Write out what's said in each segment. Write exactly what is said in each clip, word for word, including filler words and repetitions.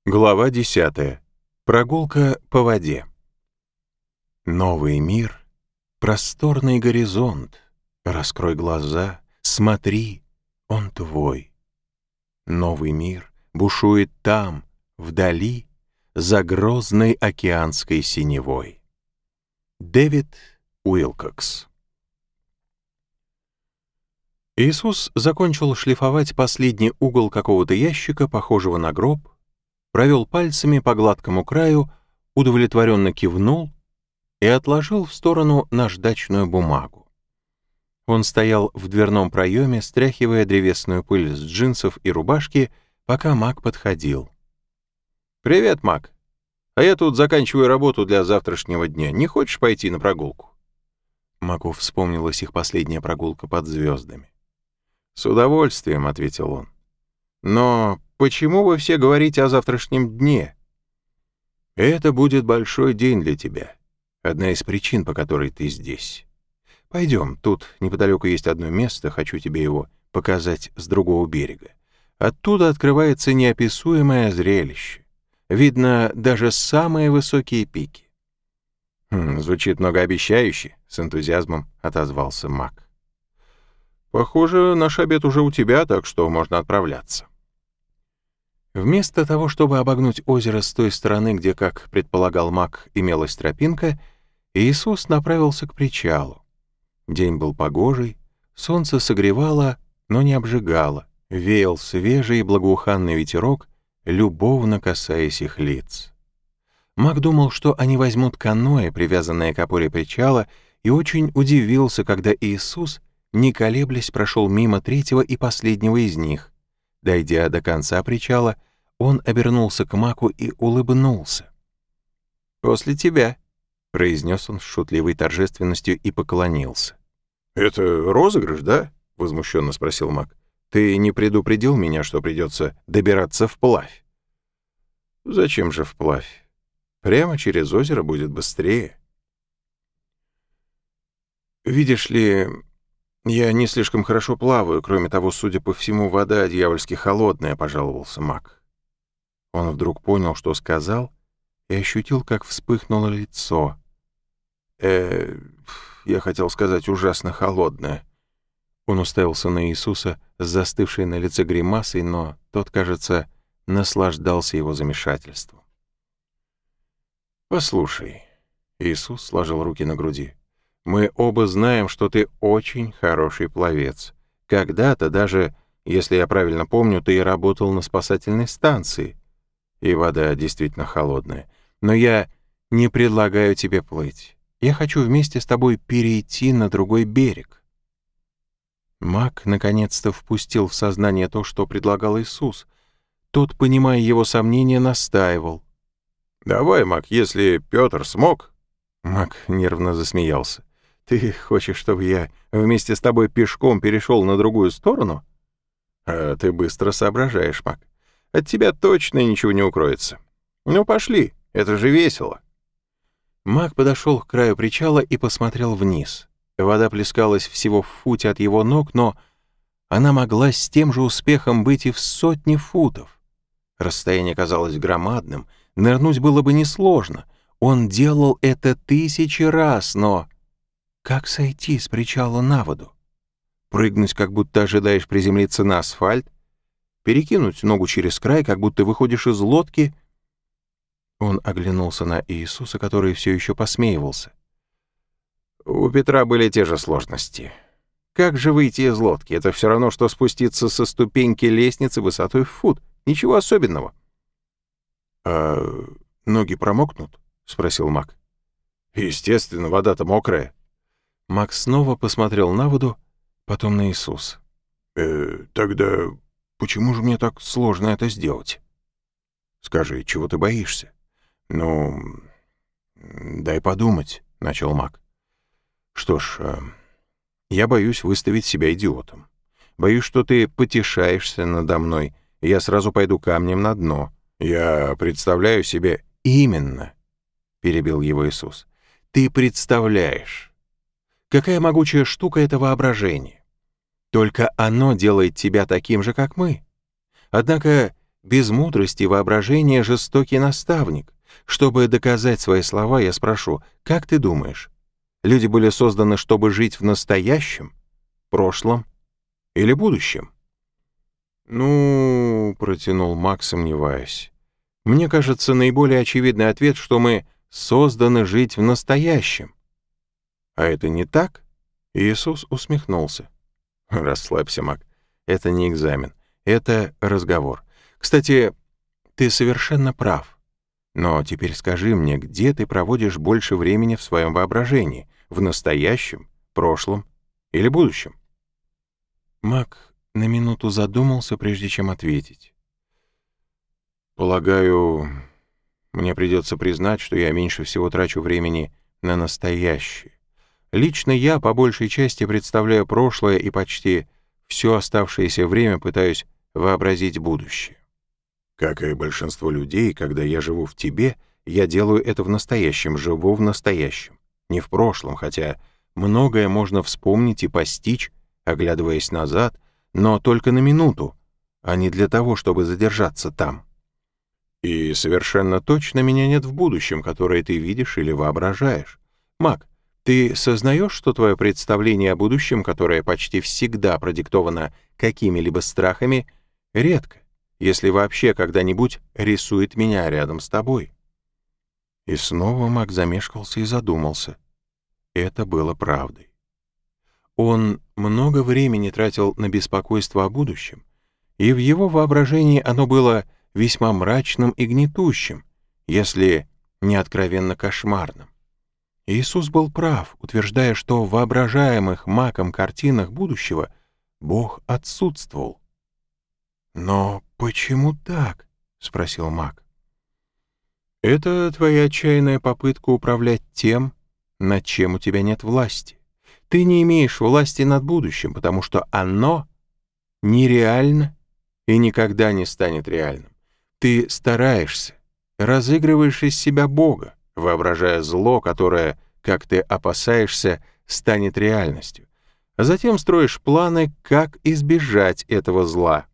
Глава десятая. Прогулка по воде. Новый мир, просторный горизонт. Раскрой глаза, смотри, он твой. Новый мир бушует там, вдали, за грозной океанской синевой. Дэвид Уилкокс. Иисус закончил шлифовать последний угол какого-то ящика, похожего на гроб, провел пальцами по гладкому краю, удовлетворенно кивнул и отложил в сторону наждачную бумагу. Он стоял в дверном проеме, стряхивая древесную пыль с джинсов и рубашки, пока Мак подходил. «Привет, Мак. А я тут заканчиваю работу для завтрашнего дня. Не хочешь пойти на прогулку?» Маку вспомнилась их последняя прогулка под звездами. «С удовольствием», — ответил он. «Но почему вы все говорите о завтрашнем дне? Это будет большой день для тебя. Одна из причин, по которой ты здесь. Пойдем, тут неподалеку есть одно место, хочу тебе его показать с другого берега. Оттуда открывается неописуемое зрелище. Видно даже самые высокие пики». «Хм, звучит многообещающе», — с энтузиазмом отозвался Мак. «Похоже, наш обед уже у тебя, так что можно отправляться». Вместо того, чтобы обогнуть озеро с той стороны, где, как предполагал Мак, имелась тропинка, Иисус направился к причалу. День был погожий, солнце согревало, но не обжигало, веял свежий и благоуханный ветерок, любовно касаясь их лиц. Мак думал, что они возьмут каноэ, привязанное к опоре причала, и очень удивился, когда Иисус, не колеблясь, прошел мимо третьего и последнего из них. Дойдя до конца причала, он обернулся к Маку и улыбнулся. «После тебя», — произнес он с шутливой торжественностью и поклонился. «Это розыгрыш, да?» — возмущенно спросил Мак. «Ты не предупредил меня, что придется добираться вплавь?» «Зачем же вплавь? Прямо через озеро будет быстрее». «Видишь ли, я не слишком хорошо плаваю, кроме того, судя по всему, вода дьявольски холодная», — пожаловался Мак. Он вдруг понял, что сказал, и ощутил, как вспыхнуло лицо. «Э, я хотел сказать, ужасно холодное». Он уставился на Иисуса с застывшей на лице гримасой, но тот, кажется, наслаждался его замешательством. «Послушай», — Иисус сложил руки на груди, «мы оба знаем, что ты очень хороший пловец. Когда-то даже, если я правильно помню, ты работал на спасательной станции, и вода действительно холодная. Но я не предлагаю тебе плыть. Я хочу вместе с тобой перейти на другой берег». Мак наконец-то впустил в сознание то, что предлагал Иисус. Тот, понимая его сомнения, настаивал. «Давай, Мак, если Петр смог». Мак нервно засмеялся. «Ты хочешь, чтобы я вместе с тобой пешком перешел на другую сторону? А ты быстро соображаешь, Мак. От тебя точно ничего не укроется. Ну, пошли, это же весело». Мак подошел к краю причала и посмотрел вниз. Вода плескалась всего в футе от его ног, но она могла с тем же успехом быть и в сотни футов. Расстояние казалось громадным, нырнуть было бы несложно. Он делал это тысячи раз, но... Как сойти с причала на воду? Прыгнуть, как будто ожидаешь приземлиться на асфальт? Перекинуть ногу через край, как будто выходишь из лодки? Он оглянулся на Иисуса, который все еще посмеивался. У Петра были те же сложности. Как же выйти из лодки? Это все равно, что спуститься со ступеньки лестницы высотой в фут. Ничего особенного. «А ноги промокнут?» — спросил Мак. «Естественно, вода-то мокрая». Мак снова посмотрел на воду, потом на Иисуса. «Э, тогда почему же мне так сложно это сделать?» «Скажи, чего ты боишься?» «Ну, дай подумать», — начал Мак. «Что ж, э, я боюсь выставить себя идиотом. Боюсь, что ты потешаешься надо мной, и я сразу пойду камнем на дно. Я представляю себе...» «Именно», — перебил его Иисус. «Ты представляешь. Какая могучая штука это воображение. Только оно делает тебя таким же, как мы. Однако без мудрости и воображения жестокий наставник. Чтобы доказать свои слова, я спрошу, как ты думаешь, люди были созданы, чтобы жить в настоящем, прошлом или будущем?» «Ну...» — протянул Мак, сомневаясь. «Мне кажется, наиболее очевидный ответ, что мы созданы жить в настоящем». «А это не так?» Иисус усмехнулся. «Расслабься, Мак. Это не экзамен. Это разговор. Кстати, ты совершенно прав. Но теперь скажи мне, где ты проводишь больше времени в своем воображении? В настоящем, прошлом или будущем?» Мак на минуту задумался, прежде чем ответить. «Полагаю, мне придется признать, что я меньше всего трачу времени на настоящее. Лично я по большей части представляю прошлое и почти все оставшееся время пытаюсь вообразить будущее. Как и большинство людей, когда я живу в тебе, я делаю это в настоящем, живу в настоящем, не в прошлом, хотя многое можно вспомнить и постичь, оглядываясь назад, но только на минуту, а не для того, чтобы задержаться там. И совершенно точно меня нет в будущем, которое ты видишь или воображаешь. Мак, ты сознаешь, что твое представление о будущем, которое почти всегда продиктовано какими-либо страхами, редко, если вообще когда-нибудь рисует меня рядом с тобой?» И снова Мак замешкался и задумался. Это было правдой. Он много времени тратил на беспокойство о будущем, и в его воображении оно было весьма мрачным и гнетущим, если не откровенно кошмарным. Иисус был прав, утверждая, что в воображаемых Маком картинах будущего Бог отсутствовал. «Но почему так?» — спросил Мак. «Это твоя отчаянная попытка управлять тем, над чем у тебя нет власти. Ты не имеешь власти над будущим, потому что оно нереально и никогда не станет реальным. Ты стараешься, разыгрываешь из себя Бога, воображая зло, которое, как ты опасаешься, станет реальностью, а затем строишь планы, как избежать этого зла».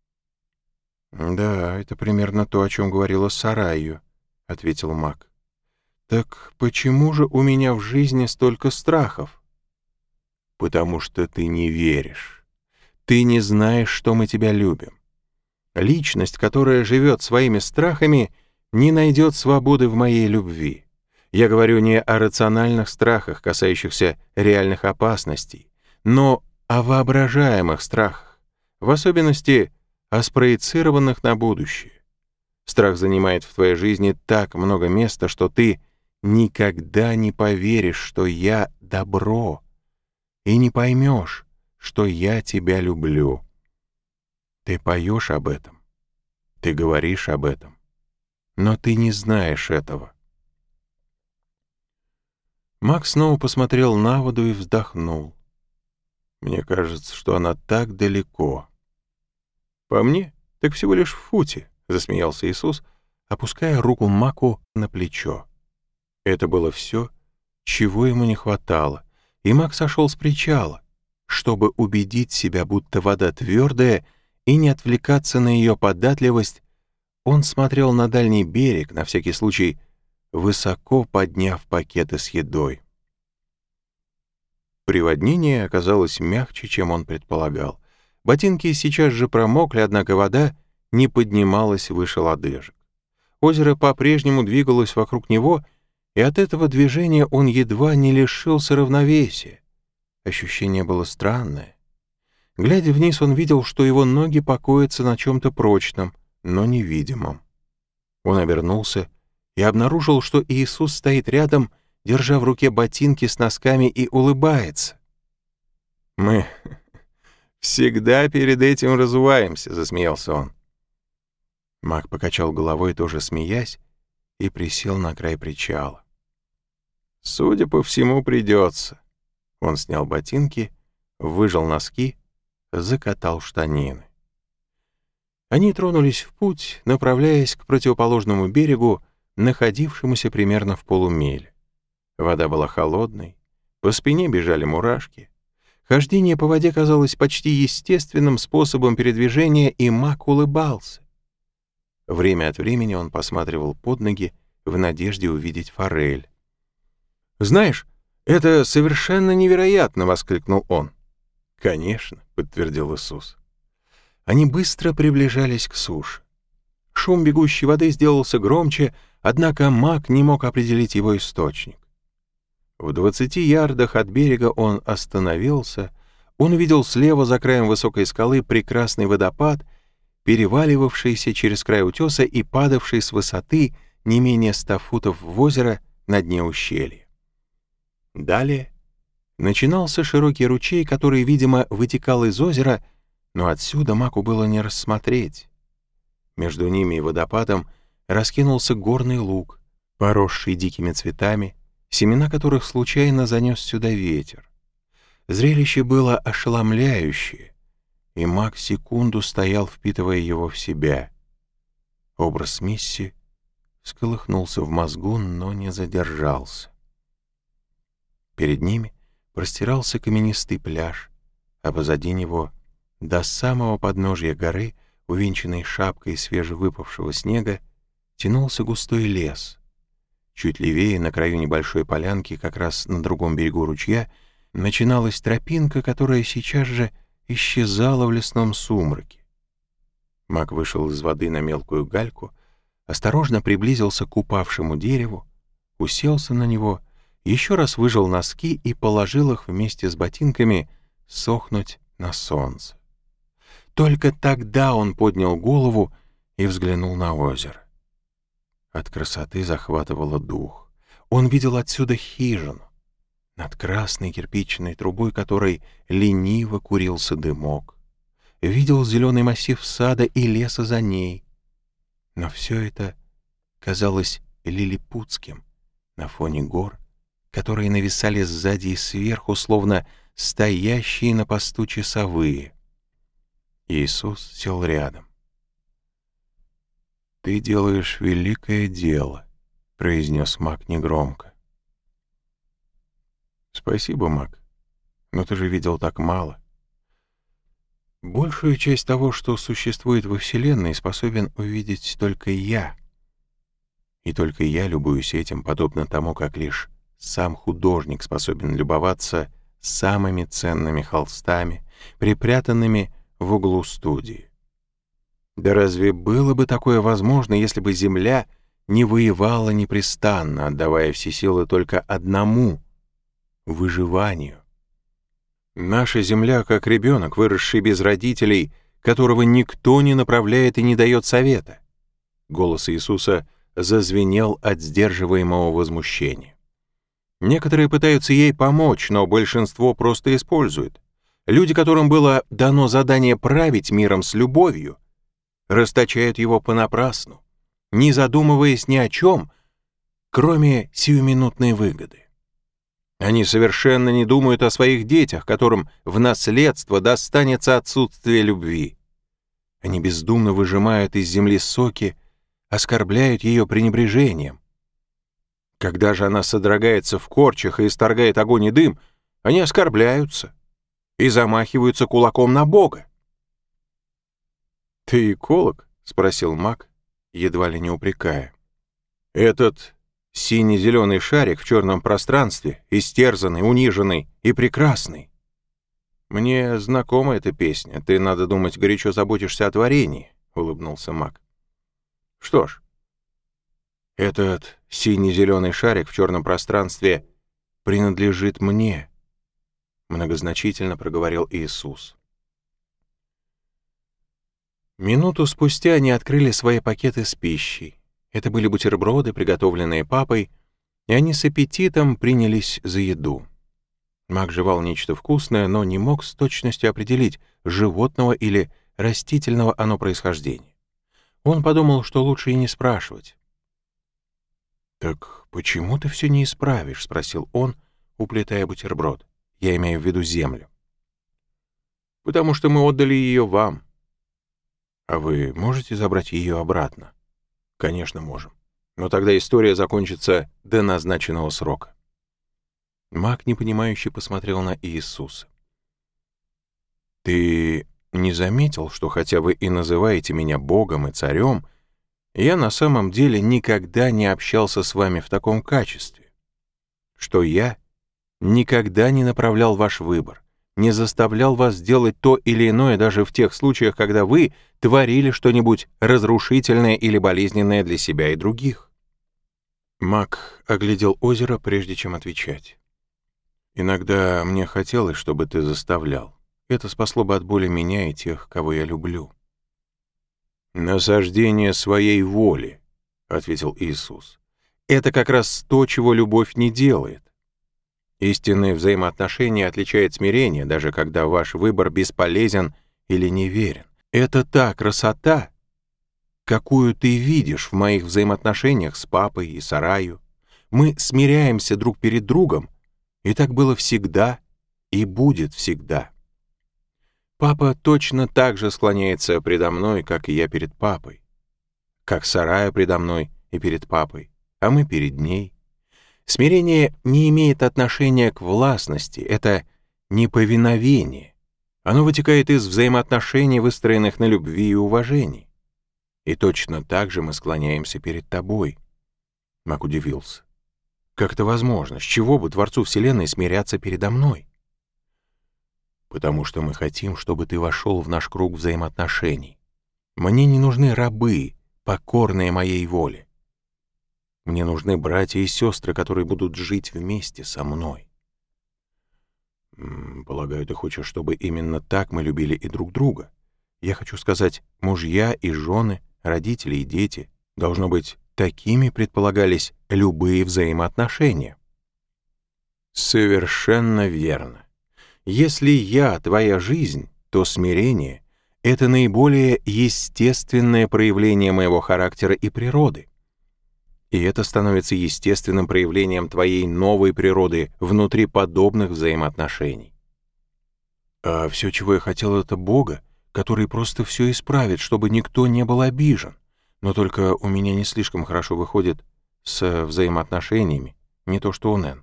«Да, это примерно то, о чем говорила Сарайю», — ответил Мак. «Так почему же у меня в жизни столько страхов?» «Потому что ты не веришь. Ты не знаешь, что мы тебя любим. Личность, которая живет своими страхами, не найдет свободы в моей любви. Я говорю не о рациональных страхах, касающихся реальных опасностей, но о воображаемых страхах, в особенности о спроецированных на будущее. Страх занимает в твоей жизни так много места, что ты никогда не поверишь, что я добро, и не поймешь, что я тебя люблю. Ты поешь об этом, ты говоришь об этом, но ты не знаешь этого». Мак снова посмотрел на воду и вздохнул. «Мне кажется, что она так далеко». «По мне, так всего лишь в футе», — засмеялся Иисус, опуская руку Маку на плечо. Это было все, чего ему не хватало, и Мак сошел с причала, чтобы убедить себя, будто вода твердая, и не отвлекаться на ее податливость. Он смотрел на дальний берег, на всякий случай высоко подняв пакеты с едой. Приводнение оказалось мягче, чем он предполагал. Ботинки сейчас же промокли, однако вода не поднималась выше лодыжек. Озеро по-прежнему двигалось вокруг него, и от этого движения он едва не лишился равновесия. Ощущение было странное. Глядя вниз, он видел, что его ноги покоятся на чем-то прочном, но невидимом. Он обернулся и обнаружил, что Иисус стоит рядом, держа в руке ботинки с носками, и улыбается. «Мы всегда перед этим разуваемся», — засмеялся он. Мак покачал головой, тоже смеясь, и присел на край причала. «Судя по всему, придется». Он снял ботинки, выжал носки, закатал штанины. Они тронулись в путь, направляясь к противоположному берегу, находившемуся примерно в полумиле. Вода была холодной, по спине бежали мурашки. Хождение по воде казалось почти естественным способом передвижения, и Мак улыбался. Время от времени он посматривал под ноги в надежде увидеть форель. «Знаешь, это совершенно невероятно!» — воскликнул он. «Конечно», — подтвердил Иисус. Они быстро приближались к суше. Шум бегущей воды сделался громче, однако Мак не мог определить его источник. В двадцати ярдах от берега он остановился. Он увидел слева за краем высокой скалы прекрасный водопад, переваливавшийся через край утеса и падавший с высоты не менее ста футов в озеро на дне ущелья. Далее начинался широкий ручей, который, видимо, вытекал из озера, но отсюда Маку было не рассмотреть. Между ними и водопадом раскинулся горный луг, поросший дикими цветами, семена которых случайно занес сюда ветер. Зрелище было ошеломляющее, и Мак секунду стоял, впитывая его в себя. Образ Мисси всколыхнулся в мозгу, но не задержался. Перед ними простирался каменистый пляж, а позади него, до самого подножья горы, увенчанной шапкой свежевыпавшего снега, тянулся густой лес. Чуть левее, на краю небольшой полянки, как раз на другом берегу ручья, начиналась тропинка, которая сейчас же исчезала в лесном сумраке. Мак вышел из воды на мелкую гальку, осторожно приблизился к упавшему дереву, уселся на него, еще раз выжал носки и положил их вместе с ботинками сохнуть на солнце. Только тогда он поднял голову и взглянул на озеро. От красоты захватывало дух. Он видел отсюда хижину, над красной кирпичной трубой которой лениво курился дымок. Видел зеленый массив сада и леса за ней. Но все это казалось лилипутским на фоне гор, которые нависали сзади и сверху, словно стоящие на посту часовые. Иисус сел рядом. «Ты делаешь великое дело», — произнес Мак негромко. «Спасибо, Мак, но ты же видел так мало. Большую часть того, что существует во Вселенной, способен увидеть только я. И только я любуюсь этим, подобно тому, как лишь сам художник способен любоваться самыми ценными холстами, припрятанными в углу студии. Да разве было бы такое возможно, если бы Земля не воевала непрестанно, отдавая все силы только одному — выживанию? Наша Земля как ребенок, выросший без родителей, которого никто не направляет и не дает совета. Голос Иисуса зазвенел от сдерживаемого возмущения. Некоторые пытаются ей помочь, но большинство просто использует. Люди, которым было дано задание править миром с любовью, расточают его понапрасну, не задумываясь ни о чем, кроме сиюминутной выгоды. Они совершенно не думают о своих детях, которым в наследство достанется отсутствие любви. Они бездумно выжимают из земли соки, оскорбляют ее пренебрежением. Когда же она содрогается в корчах и исторгает огонь и дым, они оскорбляются и замахиваются кулаком на Бога. «Ты эколог?» — спросил Мак, едва ли не упрекая. «Этот синий-зеленый шарик в черном пространстве, истерзанный, униженный и прекрасный. Мне знакома эта песня. Ты, надо думать, горячо заботишься о творении», — улыбнулся Мак. «Что ж, этот синий-зеленый шарик в черном пространстве принадлежит мне», — многозначительно проговорил Иисус. Минуту спустя они открыли свои пакеты с пищей. Это были бутерброды, приготовленные папой, и они с аппетитом принялись за еду. Мак жевал нечто вкусное, но не мог с точностью определить, животного или растительного оно происхождения. Он подумал, что лучше и не спрашивать. «Так почему ты все не исправишь?» — спросил он, уплетая бутерброд. «Я имею в виду землю». «Потому что мы отдали ее вам». «А вы можете забрать ее обратно?» «Конечно, можем. Но тогда история закончится до назначенного срока». Мак непонимающе посмотрел на Иисуса. «Ты не заметил, что хотя вы и называете меня Богом и царем, я на самом деле никогда не общался с вами в таком качестве, что я никогда не направлял ваш выбор, не заставлял вас делать то или иное даже в тех случаях, когда вы творили что-нибудь разрушительное или болезненное для себя и других. Мак оглядел озеро, прежде чем отвечать. Иногда мне хотелось, чтобы ты заставлял. Это спасло бы от боли меня и тех, кого я люблю. «Насаждение своей воли», — ответил Иисус. «Это как раз то, чего любовь не делает. Истинные взаимоотношения отличает смирение, даже когда ваш выбор бесполезен или неверен. Это та красота, какую ты видишь в моих взаимоотношениях с папой и Сараю. Мы смиряемся друг перед другом, и так было всегда и будет всегда. Папа точно так же склоняется предо мной, как и я перед папой, как Сарая предо мной и перед папой, а мы перед ней. Смирение не имеет отношения к властности, это неповиновение. Оно вытекает из взаимоотношений, выстроенных на любви и уважении. И точно так же мы склоняемся перед тобой. Мак удивился. Как это возможно? С чего бы Творцу Вселенной смиряться передо мной? Потому что мы хотим, чтобы ты вошел в наш круг взаимоотношений. Мне не нужны рабы, покорные моей воле. Мне нужны братья и сестры, которые будут жить вместе со мной. Полагаю, ты хочешь, чтобы именно так мы любили и друг друга. Я хочу сказать, мужья и жены, родители и дети, должно быть, такими предполагались любые взаимоотношения. Совершенно верно. Если я твоя жизнь, то смирение — это наиболее естественное проявление моего характера и природы. И это становится естественным проявлением твоей новой природы внутри подобных взаимоотношений. А все, чего я хотел, это Бога, который просто все исправит, чтобы никто не был обижен. Но только у меня не слишком хорошо выходит с взаимоотношениями, не то что у Нэн.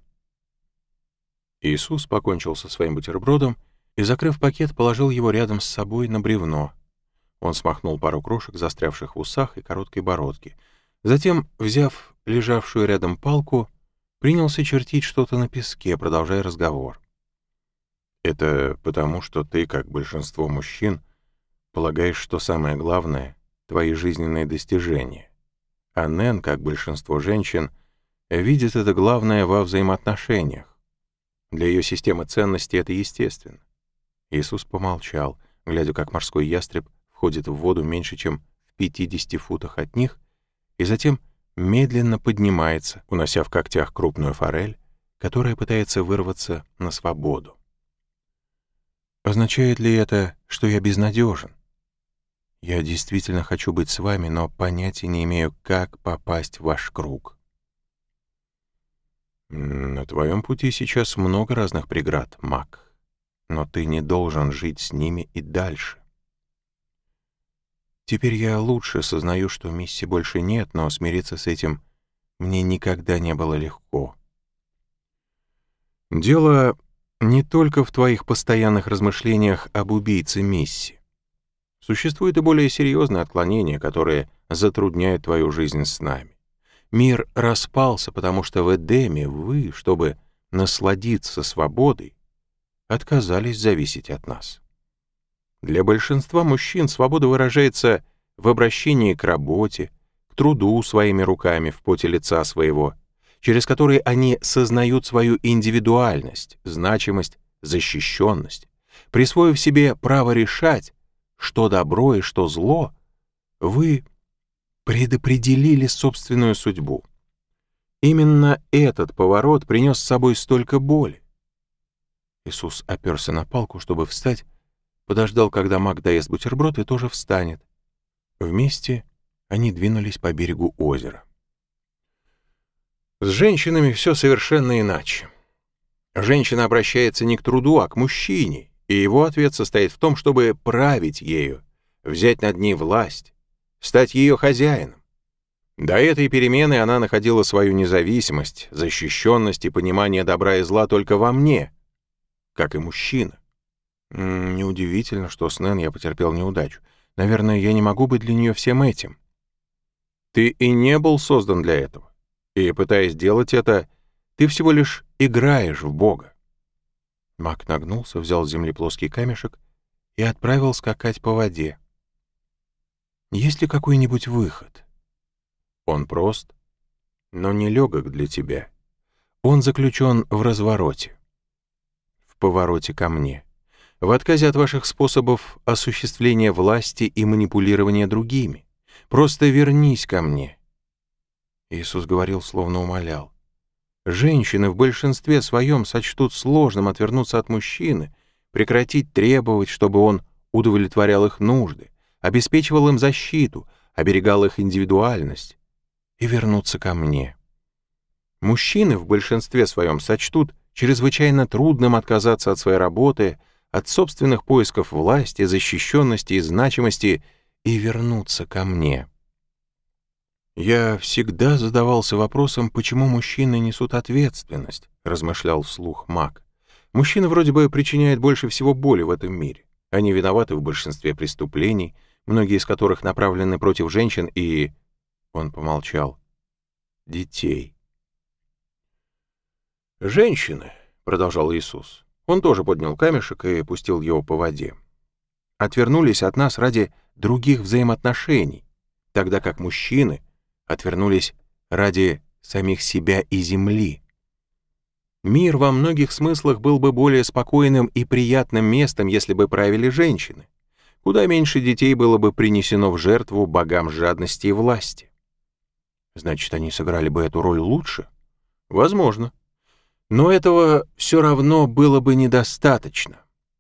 Иисус покончил со своим бутербродом и, закрыв пакет, положил его рядом с собой на бревно. Он смахнул пару крошек, застрявших в усах и короткой бородке. Затем, взяв лежавшую рядом палку, принялся чертить что-то на песке, продолжая разговор. «Это потому, что ты, как большинство мужчин, полагаешь, что самое главное — твои жизненные достижения. А Нэн, как большинство женщин, видит это главное во взаимоотношениях. Для ее системы ценностей это естественно». Иисус помолчал, глядя, как морской ястреб входит в воду меньше, чем в пятидесяти футах от них, и затем медленно поднимается, унося в когтях крупную форель, которая пытается вырваться на свободу. Означает ли это, что я безнадежен? Я действительно хочу быть с вами, но понятия не имею, как попасть в ваш круг. На твоем пути сейчас много разных преград, Мак, но ты не должен жить с ними и дальше. Теперь я лучше сознаю, что миссии больше нет, но смириться с этим мне никогда не было легко. Дело не только в твоих постоянных размышлениях об убийце Мисси. Существует и более серьезное отклонение, которое затрудняет твою жизнь с нами. Мир распался, потому что в Эдеме вы, чтобы насладиться свободой, отказались зависеть от нас. Для большинства мужчин свобода выражается в обращении к работе, к труду своими руками в поте лица своего, через который они сознают свою индивидуальность, значимость, защищенность, присвоив себе право решать, что добро и что зло, вы предопределили собственную судьбу. Именно этот поворот принес с собой столько боли. Иисус оперся на палку, чтобы встать, подождал, когда Мак доест бутерброд, и тоже встанет. Вместе они двинулись по берегу озера. С женщинами все совершенно иначе. Женщина обращается не к труду, а к мужчине, и его ответ состоит в том, чтобы править ею, взять над ней власть, стать ее хозяином. До этой перемены она находила свою независимость, защищенность и понимание добра и зла только во мне, как и мужчина. Неудивительно, что с Нэн я потерпел неудачу. Наверное, я не могу быть для нее всем этим. Ты и не был создан для этого. И, пытаясь делать это, ты всего лишь играешь в Бога. Мак нагнулся, взял с земли плоский камешек и отправил скакать по воде. Есть ли какой-нибудь выход? Он прост, но нелегок для тебя. Он заключен в развороте. В повороте ко мне. В отказе от ваших способов осуществления власти и манипулирования другими. Просто вернись ко мне. Иисус говорил, словно умолял. Женщины в большинстве своем сочтут сложным отвернуться от мужчины, прекратить требовать, чтобы он удовлетворял их нужды, обеспечивал им защиту, оберегал их индивидуальность, и вернуться ко мне. Мужчины в большинстве своем сочтут чрезвычайно трудным отказаться от своей работы, от собственных поисков власти, защищенности и значимости и вернуться ко мне. «Я всегда задавался вопросом, почему мужчины несут ответственность», — размышлял вслух Мак. «Мужчины вроде бы причиняют больше всего боли в этом мире. Они виноваты в большинстве преступлений, многие из которых направлены против женщин и...» Он помолчал. «Детей». «Женщины», — продолжал Иисус, он тоже поднял камешек и пустил его по воде, «отвернулись от нас ради других взаимоотношений, тогда как мужчины отвернулись ради самих себя и земли. Мир во многих смыслах был бы более спокойным и приятным местом, если бы правили женщины. Куда меньше детей было бы принесено в жертву богам жадности и власти. Значит, они сыграли бы эту роль лучше? Возможно. Но этого все равно было бы недостаточно.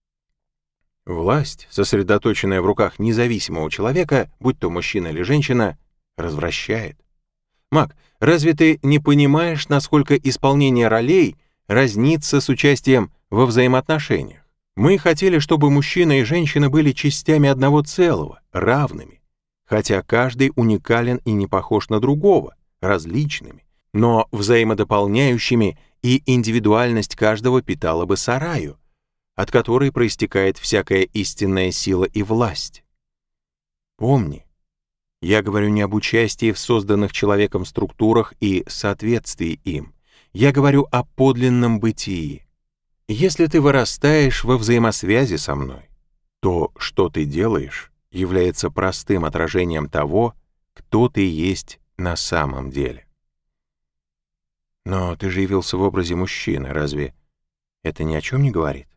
Власть, сосредоточенная в руках независимого человека, будь то мужчина или женщина, развращает. Мак, разве ты не понимаешь, насколько исполнение ролей разнится с участием во взаимоотношениях? Мы хотели, чтобы мужчина и женщина были частями одного целого, равными, хотя каждый уникален и не похож на другого, различными, но взаимодополняющими, и индивидуальность каждого питала бы сараю, от которой проистекает всякая истинная сила и власть. Помни, я говорю не об участии в созданных человеком структурах и соответствии им. Я говорю о подлинном бытии. Если ты вырастаешь во взаимосвязи со мной, то, что ты делаешь, является простым отражением того, кто ты есть на самом деле. Но ты же явился в образе мужчины, разве это ни о чем не говорит?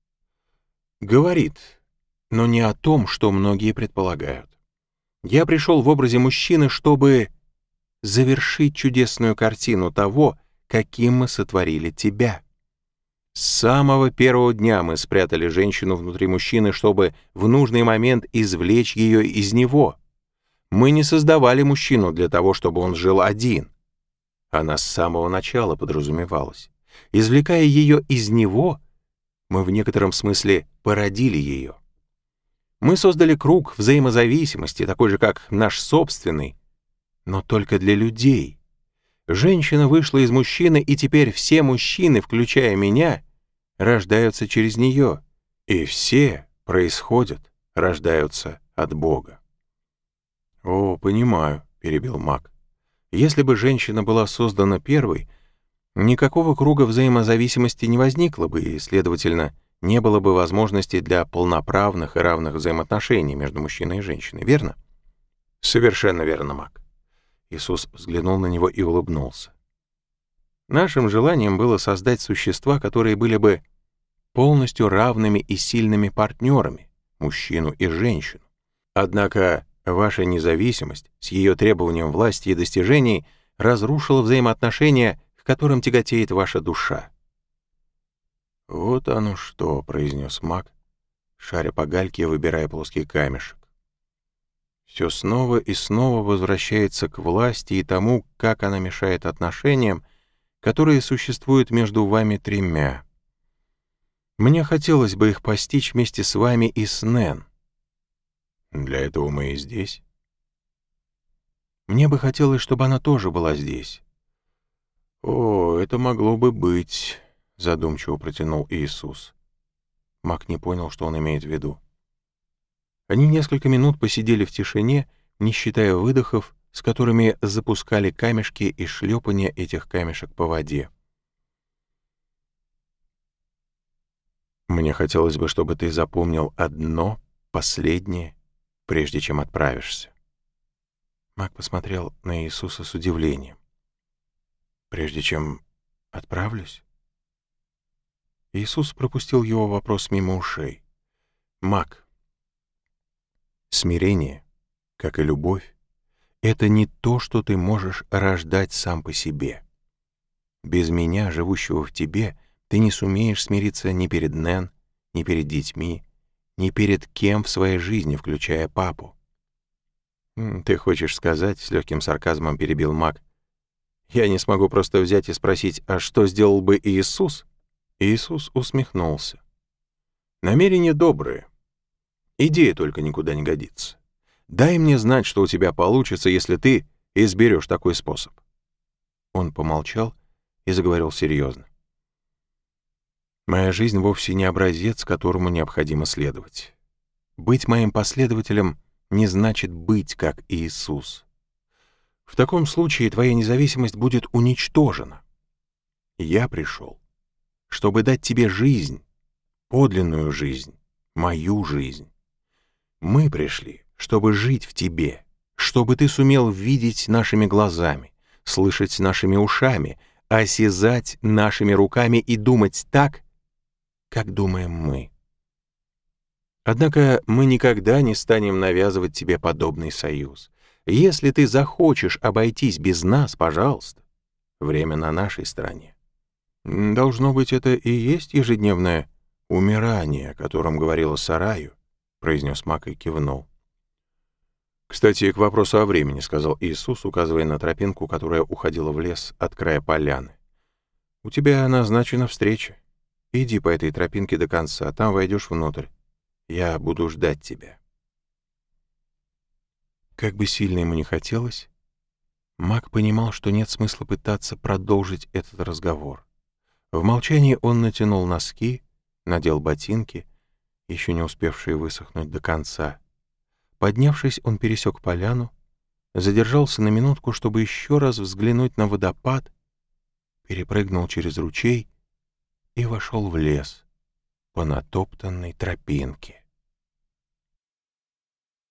Говорит, но не о том, что многие предполагают. Я пришел в образе мужчины, чтобы завершить чудесную картину того, каким мы сотворили тебя. С самого первого дня мы спрятали женщину внутри мужчины, чтобы в нужный момент извлечь ее из него. Мы не создавали мужчину для того, чтобы он жил один. Она с самого начала подразумевалась. Извлекая ее из него, мы в некотором смысле породили ее. Мы создали круг взаимозависимости, такой же, как наш собственный, но только для людей. Женщина вышла из мужчины, и теперь все мужчины, включая меня, рождаются через нее, и все происходят, рождаются от Бога. «О, понимаю», — перебил Мак. «Если бы женщина была создана первой, никакого круга взаимозависимости не возникло бы, и, следовательно, не было бы возможности для полноправных и равных взаимоотношений между мужчиной и женщиной, верно?» «Совершенно верно, Мак». Иисус взглянул на него и улыбнулся. «Нашим желанием было создать существа, которые были бы полностью равными и сильными партнерами, мужчину и женщину. Однако ваша независимость с ее требованием власти и достижений разрушила взаимоотношения, к которым тяготеет ваша душа». «Вот оно что», — произнес Мак, шаря по гальке и выбирая плоский камешек. «Все снова и снова возвращается к власти и тому, как она мешает отношениям, которые существуют между вами тремя. Мне хотелось бы их постичь вместе с вами и с Нэн. Для этого мы и здесь. Мне бы хотелось, чтобы она тоже была здесь». «О, это могло бы быть», — задумчиво протянул Иисус. Мак не понял, что он имеет в виду. Они несколько минут посидели в тишине, не считая выдохов, с которыми запускали камешки и шлепанье этих камешек по воде. Мне хотелось бы, чтобы ты запомнил одно, последнее, прежде чем отправишься. Мак посмотрел на Иисуса с удивлением. Прежде чем отправлюсь? Иисус пропустил его вопрос мимо ушей. Мак, смирение, как и любовь, это не то, что ты можешь рождать сам по себе. Без меня, живущего в тебе, ты не сумеешь смириться ни перед Нэн, ни перед детьми, ни перед кем в своей жизни, включая папу. «Ты хочешь сказать, — с легким сарказмом перебил Мак, — я не смогу просто взять и спросить, а что сделал бы Иисус?» Иисус усмехнулся. «Намерения добрые. Идея только никуда не годится. Дай мне знать, что у тебя получится, если ты изберешь такой способ». Он помолчал и заговорил серьезно. «Моя жизнь вовсе не образец, которому необходимо следовать. Быть моим последователем не значит быть как Иисус. В таком случае твоя независимость будет уничтожена. Я пришел, чтобы дать тебе жизнь, подлинную жизнь, мою жизнь. Мы пришли, чтобы жить в тебе, чтобы ты сумел видеть нашими глазами, слышать нашими ушами, осязать нашими руками и думать так, как думаем мы. Однако мы никогда не станем навязывать тебе подобный союз. Если ты захочешь обойтись без нас, пожалуйста, время на нашей стороне. Должно быть, это и есть ежедневное умирание, о котором говорила Сараю, произнес Мак и кивнул. «Кстати, к вопросу о времени», — сказал Иисус, указывая на тропинку, которая уходила в лес от края поляны. «У тебя назначена встреча. Иди по этой тропинке до конца, там войдешь внутрь. Я буду ждать тебя». Как бы сильно ему ни хотелось, Мак понимал, что нет смысла пытаться продолжить этот разговор. В молчании он натянул носки, надел ботинки, еще не успевшие высохнуть до конца. Поднявшись, он пересек поляну, задержался на минутку, чтобы еще раз взглянуть на водопад, перепрыгнул через ручей и вошел в лес по натоптанной тропинке.